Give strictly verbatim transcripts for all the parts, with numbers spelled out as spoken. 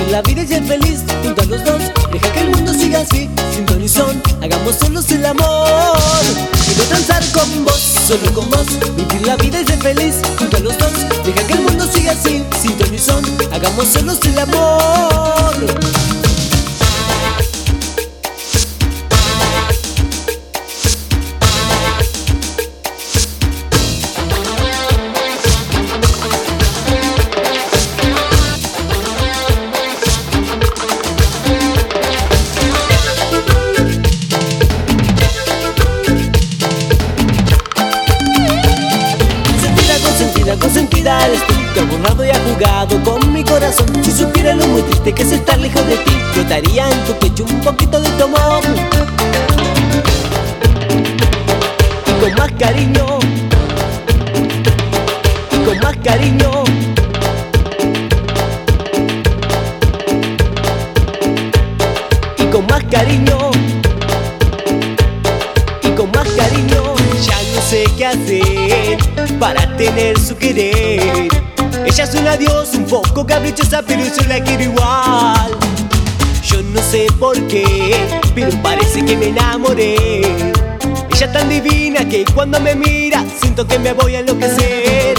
la vida y ser feliz junto a los dos. Deja que el mundo siga así, sin ton y son. Hagamos solos el amor. Quiero transar con vos, solo con vos. Vivir la vida y ser feliz junto a los dos. Deja que el mundo siga así, sin ton y son. Hagamos solos el amor. Consentida eres tú, que ha borrado y ha jugado con mi corazón. Si supiera lo muy triste que es estar lejos de ti, yo daría en tu pecho un poquito de tu amor. Y con más cariño, y con más cariño, y con más cariño, y con más cariño. Ya no sé qué hacer para tener su querer. Ella es una diosa un poco caprichosa, pero yo la quiero igual. Yo no sé por qué, pero parece que me enamoré. Ella es tan divina que cuando me mira siento que me voy a enloquecer.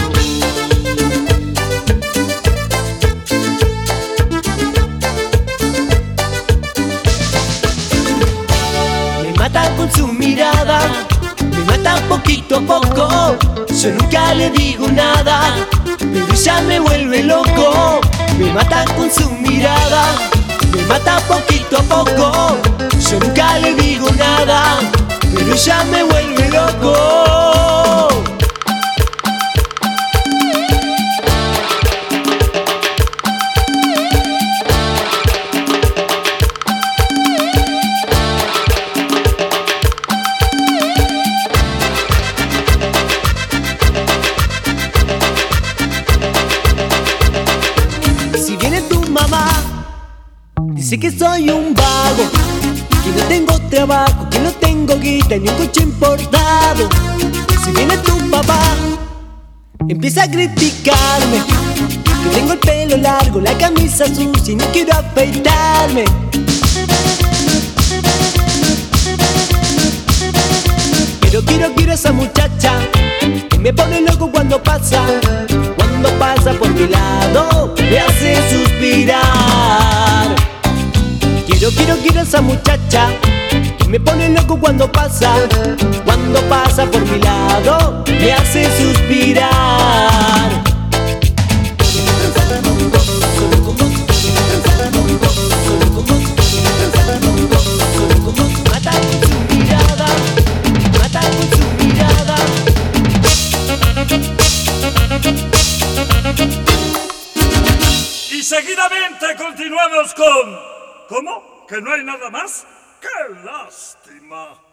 Me mata con su mirada, me mata poquito a poco. Yo nunca le digo nada, pero ella me vuelve loco. Me mata con su mirada, me mata poquito a poco. Yo nunca le digo nada, pero ella me vuelve loco. Dice que soy un vago, que no tengo trabajo, que no tengo guita ni un coche importado. Si viene tu papá, empieza a criticarme, que tengo el pelo largo, la camisa sucia y no quiero afeitarme. Pero quiero, quiero a esa muchacha que me pone loco cuando pasa, cuando pasa por mi lado, me hace suspirar. Quiero, quiero, quiero a esa muchacha que me pone loco cuando pasa, cuando pasa por mi lado, me hace suspirar. Mata con su mirada, mata con su mirada. Y seguidamente continuamos con... ¿Cómo? ¿Que no hay nada más? ¡Qué lástima!